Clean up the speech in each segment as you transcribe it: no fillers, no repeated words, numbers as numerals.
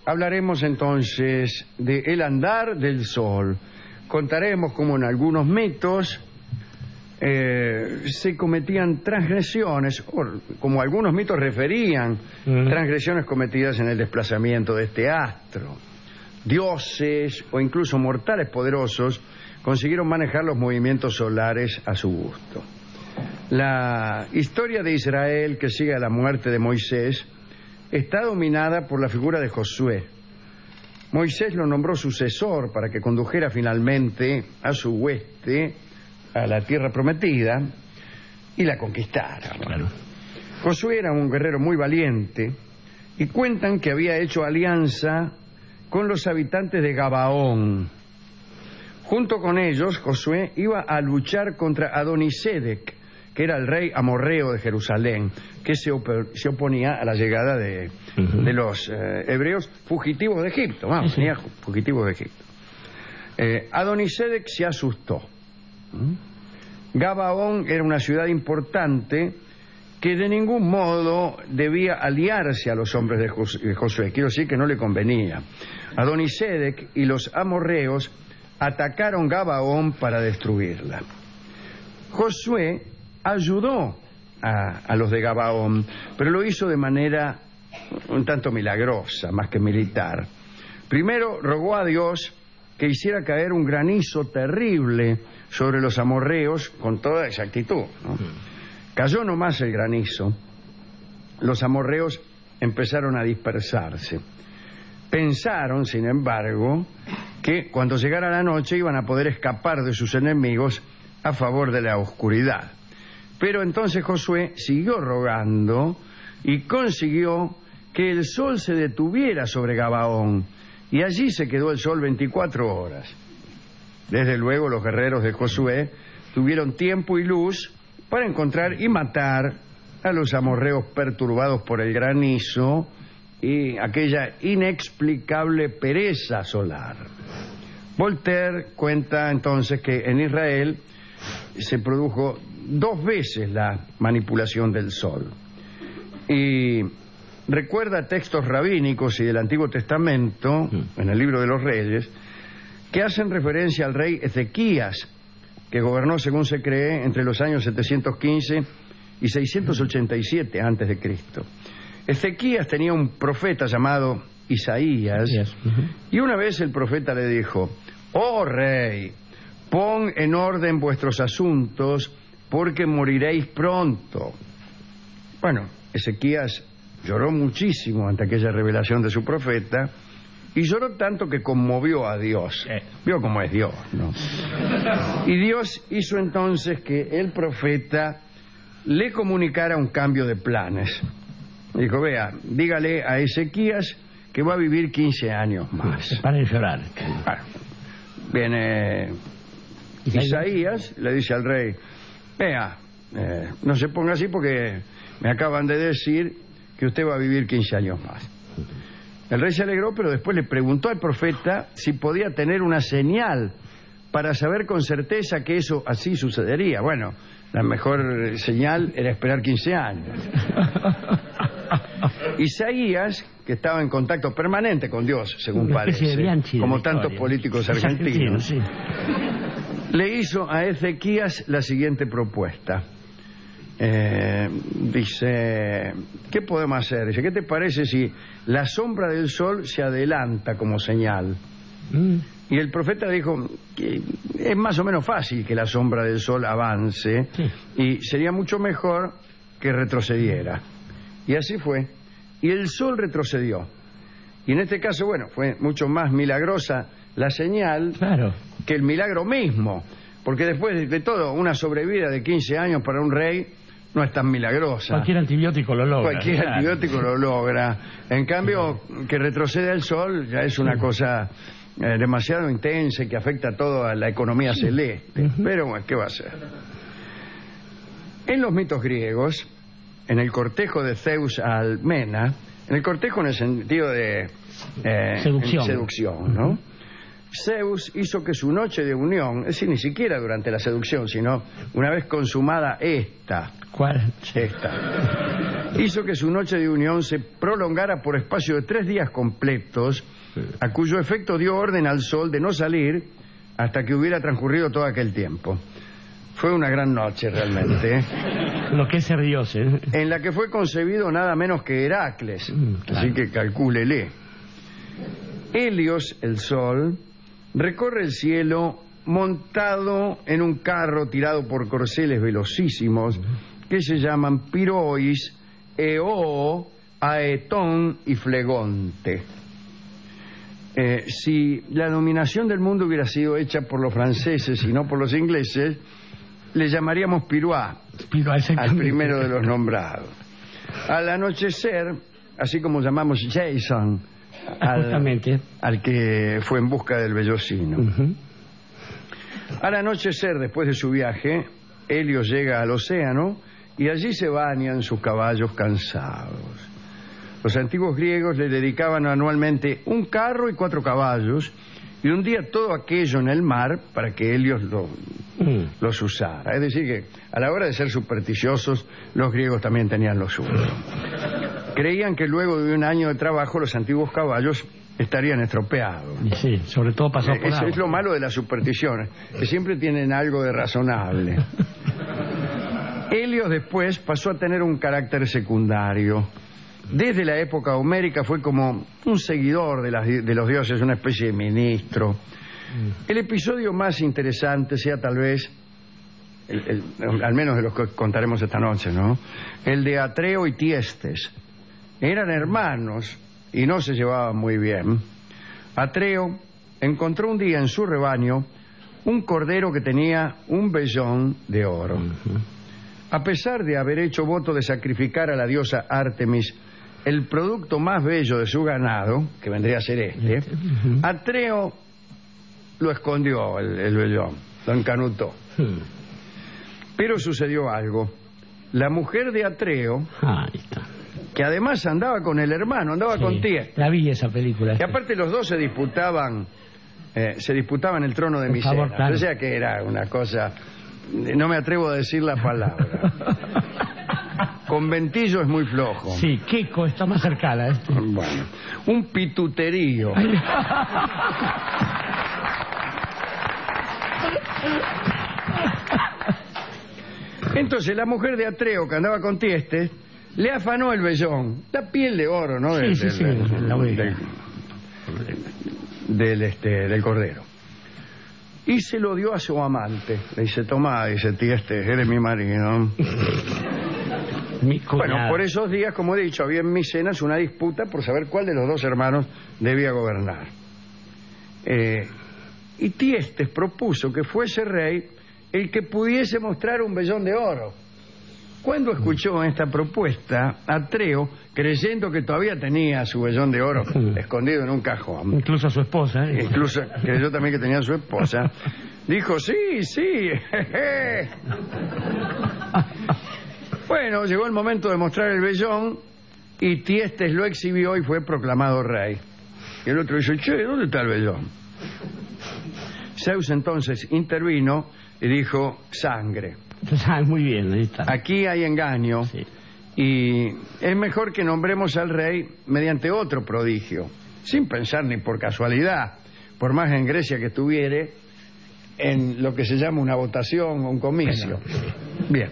Hablaremos entonces de el andar del sol. Contaremos cómo en algunos mitos se cometían transgresiones, o como algunos mitos referían transgresiones cometidas en el desplazamiento de este astro. Dioses o incluso mortales poderosos consiguieron manejar los movimientos solares a su gusto. La historia de Israel, que sigue a la muerte de Moisés, está dominada por la figura de Josué. Moisés lo nombró sucesor para que condujera finalmente a su hueste a la tierra prometida y la conquistara. Claro. Josué era un guerrero muy valiente y cuentan que había hecho alianza con los habitantes de Gabaón. Junto con ellos, Josué iba a luchar contra Adonisedec, que era el rey amorreo de Jerusalén, que se oponía a la llegada de los hebreos fugitivos de Egipto. Vamos, venía fugitivos de Egipto. Adonisedec se asustó. Gabaón era una ciudad importante que de ningún modo debía aliarse a los hombres de Josué. Quiero decir que no le convenía. Adonisedec y los amorreos atacaron Gabaón para destruirla. Josué ayudó a los de Gabaón, pero lo hizo de manera un tanto milagrosa, más que militar. Primero rogó a Dios que hiciera caer un granizo terrible sobre los amorreos con toda exactitud, ¿no? Cayó nomás el granizo. Los amorreos empezaron a dispersarse. Pensaron, sin embargo, que cuando llegara la noche iban a poder escapar de sus enemigos a favor de la oscuridad. Pero entonces Josué siguió rogando y consiguió que el sol se detuviera sobre Gabaón, y allí se quedó el sol 24 horas. Desde luego los guerreros de Josué tuvieron tiempo y luz para encontrar y matar a los amorreos perturbados por el granizo y aquella inexplicable pereza solar. Voltaire cuenta entonces que en Israel se produjo 2 veces la manipulación del sol. Y recuerda textos rabínicos y del Antiguo Testamento, en el Libro de los Reyes, que hacen referencia al rey Ezequías, que gobernó, según se cree, entre los años 715 y 687 a.C. Ezequías tenía un profeta llamado Isaías, y una vez el profeta le dijo: «Oh rey, pon en orden vuestros asuntos, porque moriréis pronto». Bueno, Ezequías lloró muchísimo ante aquella revelación de su profeta, y lloró tanto que conmovió a Dios. Vio cómo es Dios, ¿no? Y Dios hizo entonces que el profeta le comunicara un cambio de planes. Dijo: «Vea, dígale a Ezequías que va a vivir 15 años más». Para de llorar. Bueno, viene Isaías, le dice al rey: «Vea, no se ponga así porque me acaban de decir que usted va a vivir 15 años más». El rey se alegró, pero después le preguntó al profeta si podía tener una señal para saber con certeza que eso así sucedería. Bueno, la mejor señal era esperar 15 años. Isaías, que estaba en contacto permanente con Dios, según parece, como tantos políticos argentinos, le hizo a Ezequías la siguiente propuesta. Dice: ¿qué podemos hacer? Dice: ¿qué te parece si la sombra del sol se adelanta como señal? Y el profeta dijo que es más o menos fácil que la sombra del sol avance, y sería mucho mejor que retrocediera. Y así fue. Y el sol retrocedió. Y en este caso, bueno, fue mucho más milagrosa la señal que el milagro mismo. Porque después de todo, una sobrevida de 15 años para un rey no es tan milagrosa. Cualquier antibiótico lo logra. Cualquier antibiótico lo logra. En cambio, que retroceda el sol ya es una cosa demasiado intensa y que afecta a toda la economía celeste. Pero bueno, ¿qué va a ser? En los mitos griegos, en el cortejo de Zeus a Almena, en el cortejo en el sentido de seducción, seducción, ¿no? Zeus hizo que su noche de unión, es decir, ni siquiera durante la seducción, sino una vez consumada esta. ¿Cuál? Esta. Hizo que su noche de unión se prolongara por espacio de 3 días completos, a cuyo efecto dio orden al sol de no salir hasta que hubiera transcurrido todo aquel tiempo. Fue una gran noche realmente, ¿eh? Lo que es ser Dios, ¿eh? En la que fue concebido nada menos que Heracles, claro. Así que calcúlele. Helios, el sol, recorre el cielo montado en un carro tirado por corceles velocísimos que se llaman Pirois, Eoo, Aetón y Flegonte. Si la dominación del mundo hubiera sido hecha por los franceses y no por los ingleses, le llamaríamos Pirois al primero de los nombrados. Al anochecer, así como llamamos Jason al que fue en busca del vellocino. Al anochecer, después de su viaje, Helios llega al océano y allí se bañan sus caballos cansados. Los antiguos griegos le dedicaban anualmente un carro y 4 caballos y un día todo aquello en el mar para que Helios los usara. Es decir, que a la hora de ser supersticiosos, los griegos también tenían lo suyo. Creían que luego de un año de trabajo los antiguos caballos estarían estropeados. Sí, sobre todo pasó por agua. Es lo malo de las supersticiones, que siempre tienen algo de razonable. Helios después pasó a tener un carácter secundario. Desde la época homérica fue como un seguidor de los dioses, una especie de ministro. El episodio más interesante sea tal vez, al menos de los que contaremos esta noche, ¿no? El de Atreo y Tiestes. Eran hermanos y no se llevaban muy bien. Atreo encontró un día en su rebaño un cordero que tenía un vellón de oro. A pesar de haber hecho voto de sacrificar a la diosa Artemis el producto más bello de su ganado, que vendría a ser este, Atreo lo escondió, el vellón, lo encanutó. Pero sucedió algo. La mujer de Atreo, que además andaba con el hermano, andaba con Tiestes. La vi esa película. Y aparte los dos se disputaban el trono de Micenas. Claro. O sea que era una cosa, no me atrevo a decir la palabra. Conventillo es muy flojo. Sí, Kiko está más cercana. Bueno, un pituterío. Entonces la mujer de Atreo, que andaba con Tiestes, le afanó el vellón, la piel de oro, ¿no? Del cordero. Y se lo dio a su amante. Le dice, toma, dice, Tiestes, eres mi marido. Bueno, por esos días, como he dicho, había en Micenas una disputa por saber cuál de los 2 hermanos debía gobernar. Y Tiestes propuso que fuese rey el que pudiese mostrar un vellón de oro. Cuando escuchó esta propuesta, Atreo, creyendo que todavía tenía su vellón de oro escondido en un cajón, incluso a su esposa, incluso creyó también que tenía a su esposa, dijo, sí, Bueno, llegó el momento de mostrar el vellón y Tiestes lo exhibió y fue proclamado rey. Y el otro dice, che, ¿dónde está el vellón? Zeus entonces intervino y dijo, sangre. Muy bien, ahí está. Aquí hay engaño, y es mejor que nombremos al rey mediante otro prodigio, sin pensar ni por casualidad, por más en Grecia que estuviere, en lo que se llama una votación o un comicio. Bien.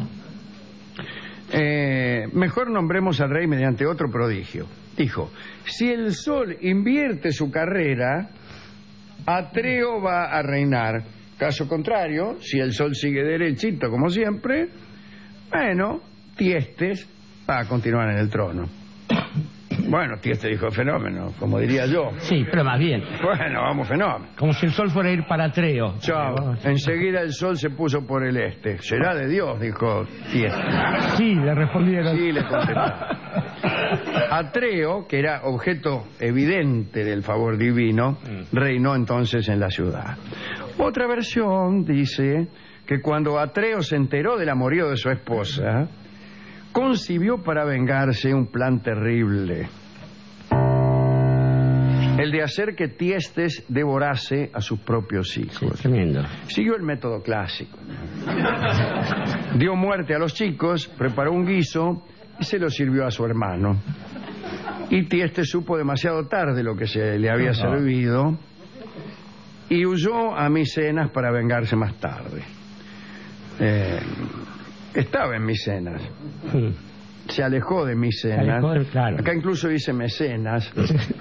Mejor nombremos al rey mediante otro prodigio. Dijo, si el sol invierte su carrera, Atreo va a reinar. Caso contrario, si el sol sigue derechito como siempre, bueno, Tiestes va a continuar en el trono. Bueno, Tiestes dijo, fenómeno, como diría yo. Sí, pero más bien. Bueno, vamos, fenómeno. Como si el sol fuera a ir para Atreo. Chao. Enseguida el sol se puso por el este. Será de Dios, dijo Tiestes. Sí, le respondieron. Sí, le contestaron. Atreo, que era objeto evidente del favor divino, reinó entonces en la ciudad. Otra versión dice que cuando Atreo se enteró del amorío de su esposa, concibió para vengarse un plan terrible. el de hacer que Tiestes devorase a sus propios hijos. Sí, tremendo. Siguió el método clásico. Dio muerte a los chicos, preparó un guiso y se lo sirvió a su hermano. Y Tiestes supo demasiado tarde lo que se le había servido y huyó a Micenas para vengarse más tarde. Estaba en Micenas. Se alejó de Micenas. Claro. Acá incluso dice mecenas.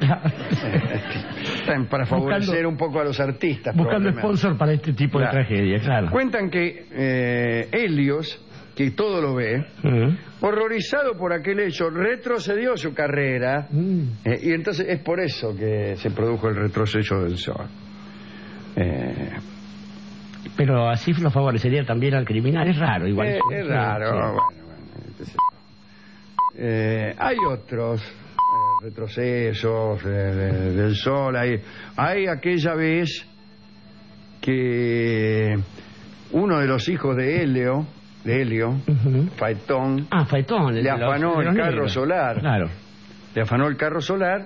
Para favorecer un poco a los artistas. Buscando sponsor para este tipo de tragedia, claro. Cuentan que Helios, que todo lo ve, horrorizado por aquel hecho, retrocedió su carrera. Y entonces es por eso que se produjo el retroceso del Sol. Pero así lo favorecería también al criminal. Es raro, igual. Es raro. Sí. Hay otros retrocesos del Sol. Hay aquella vez que uno de los hijos de Helio, Faetón, le afanó el carro solar. Claro. Le afanó el carro solar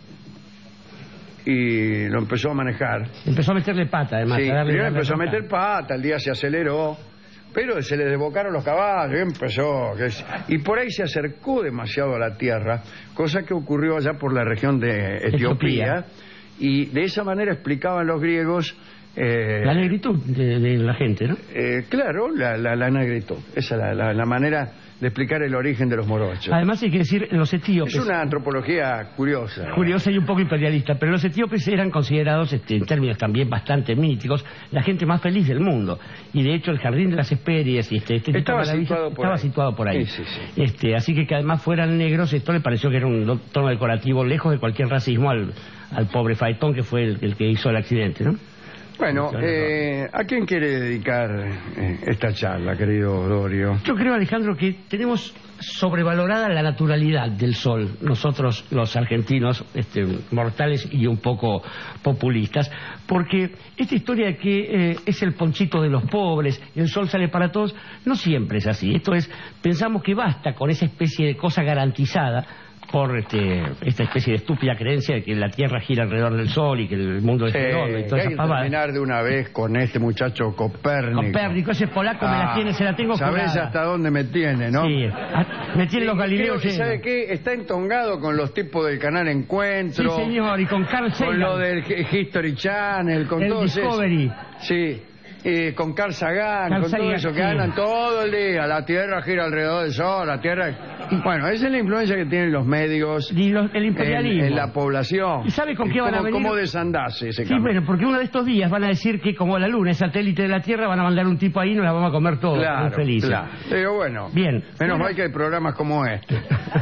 y lo empezó a manejar. Empezó a meterle pata, además. Sí, primero empezó a meter pata, el día se aceleró, pero se le desbocaron los caballos y por ahí se acercó demasiado a la tierra, cosa que ocurrió allá por la región de Etiopía. Y de esa manera explicaban los griegos la negritud de la gente, ¿no? Claro, la negritud. Esa es la manera de explicar el origen de los morochos. Además hay que decir, los etíopes... Es una antropología curiosa. Curiosa y un poco imperialista, pero los etíopes eran considerados, en términos también bastante míticos, la gente más feliz del mundo. Y de hecho el Jardín de las Hespérides y estaba situado por ahí. Sí. Así que además fueran negros, esto le pareció que era un tono decorativo lejos de cualquier racismo al pobre Faetón, que fue el que hizo el accidente, ¿no? Bueno, ¿a quién quiere dedicar esta charla, querido Dorio? Yo creo, Alejandro, que tenemos sobrevalorada la naturalidad del Sol, nosotros los argentinos, mortales y un poco populistas, porque esta historia de que es el ponchito de los pobres, el Sol sale para todos, no siempre es así. Esto es, pensamos que basta con esa especie de cosa garantizada por esta especie de estúpida creencia de que la Tierra gira alrededor del Sol y que el mundo es redondo y toda esa pavada. Terminar de una vez con este muchacho Copérnico. Ese polaco se la tengo jurada. Sabés hasta dónde me tiene, ¿no? Sí, me tiene los Galileos. ¿Sabe qué? Está entongado con los tipos del canal Encuentro. Sí, señor, y con Carl Sagan. Con lo del History Channel, con todo eso. Discovery. Sí. Con Carl Sagan, todo eso, que andan todo el día. La Tierra gira alrededor del Sol, la Tierra... Bueno, esa es la influencia que tienen los medios el imperialismo en la población. ¿Y sabe con qué van a venir? ¿Cómo desandase ese cambio? Sí, bueno, porque uno de estos días van a decir que como la Luna es satélite de la Tierra, van a mandar un tipo ahí y nos la vamos a comer todos. Claro, felices. Claro. Pero bueno, bien. Menos mal que hay programas como este.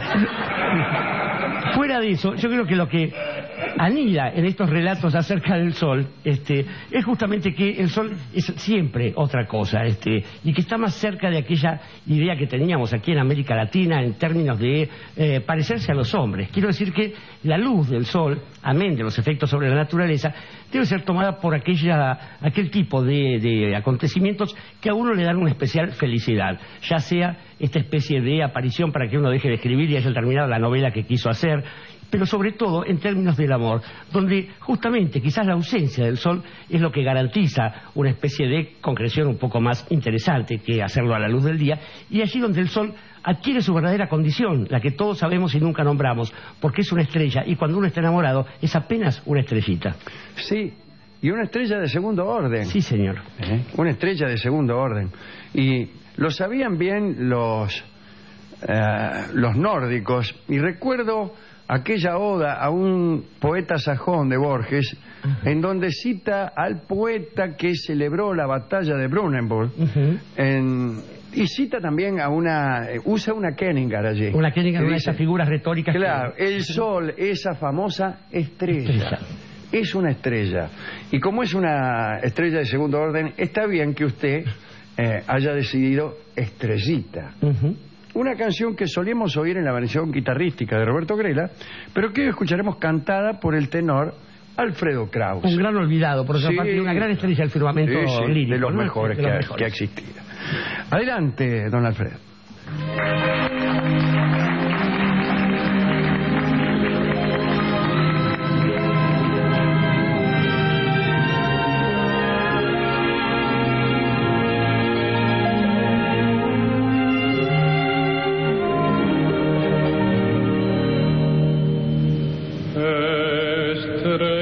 Fuera de eso, yo creo que lo que anida en estos relatos acerca del Sol es justamente que el Sol es siempre otra cosa, y que está más cerca de aquella idea que teníamos aquí en América Latina en términos de parecerse a los hombres. Quiero decir que la luz del Sol, amén de los efectos sobre la naturaleza, debe ser tomada por aquel tipo de acontecimientos que a uno le dan una especial felicidad, ya sea esta especie de aparición para que uno deje de escribir y haya terminado la novela que quiso hacer, pero sobre todo en términos del amor, donde justamente quizás la ausencia del Sol es lo que garantiza una especie de concreción un poco más interesante que hacerlo a la luz del día, y allí donde el Sol adquiere su verdadera condición, la que todos sabemos y nunca nombramos, porque es una estrella, y cuando uno está enamorado es apenas una estrellita. Sí, y una estrella de segundo orden. Sí, señor. Una estrella de segundo orden. Y lo sabían bien los nórdicos, y recuerdo aquella oda a un poeta sajón de Borges, en donde cita al poeta que celebró la batalla de Brunanburg, y cita también usa una Kenningar allí. Una Kenningar, una de esas figuras retóricas. Claro, el Sol, esa famosa estrella. Es una estrella. Y como es una estrella de segundo orden, está bien que usted haya decidido Estrellita. Una canción que solíamos oír en la versión guitarrística de Roberto Grela, pero que hoy escucharemos cantada por el tenor Alfredo Kraus. Un gran olvidado, por otra parte, una gran estrella del firmamento lírico. De los mejores que ha existido. Adelante, don Alfredo.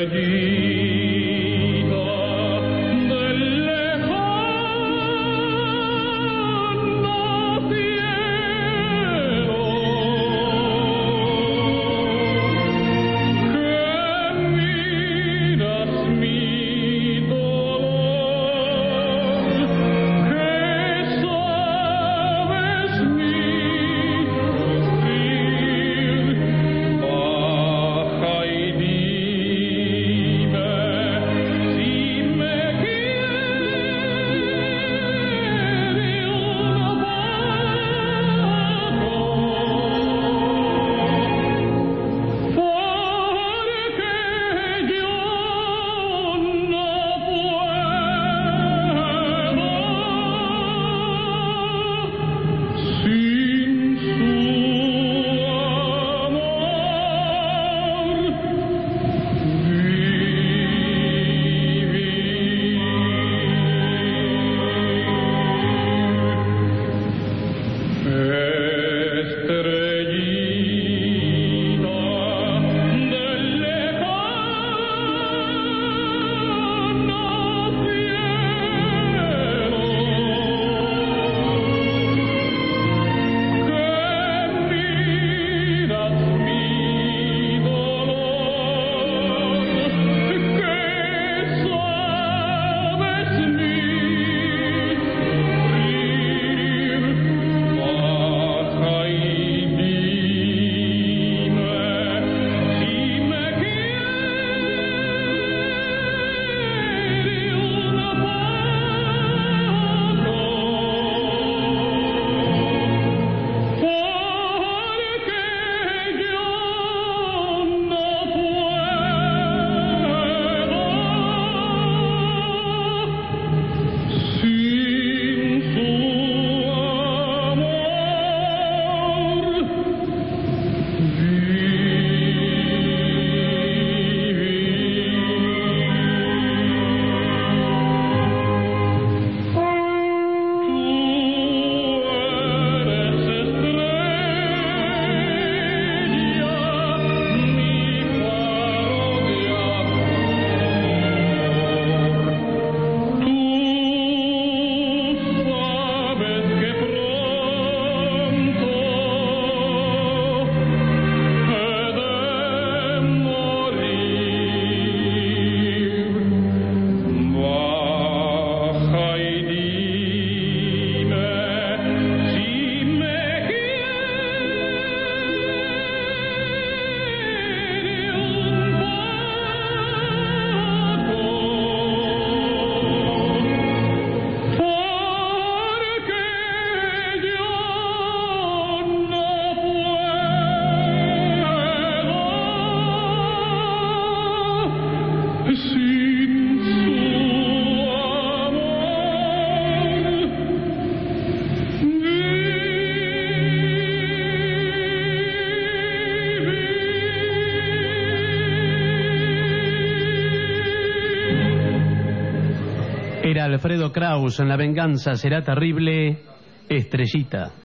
Era Alfredo Kraus en La venganza será terrible, Estrellita.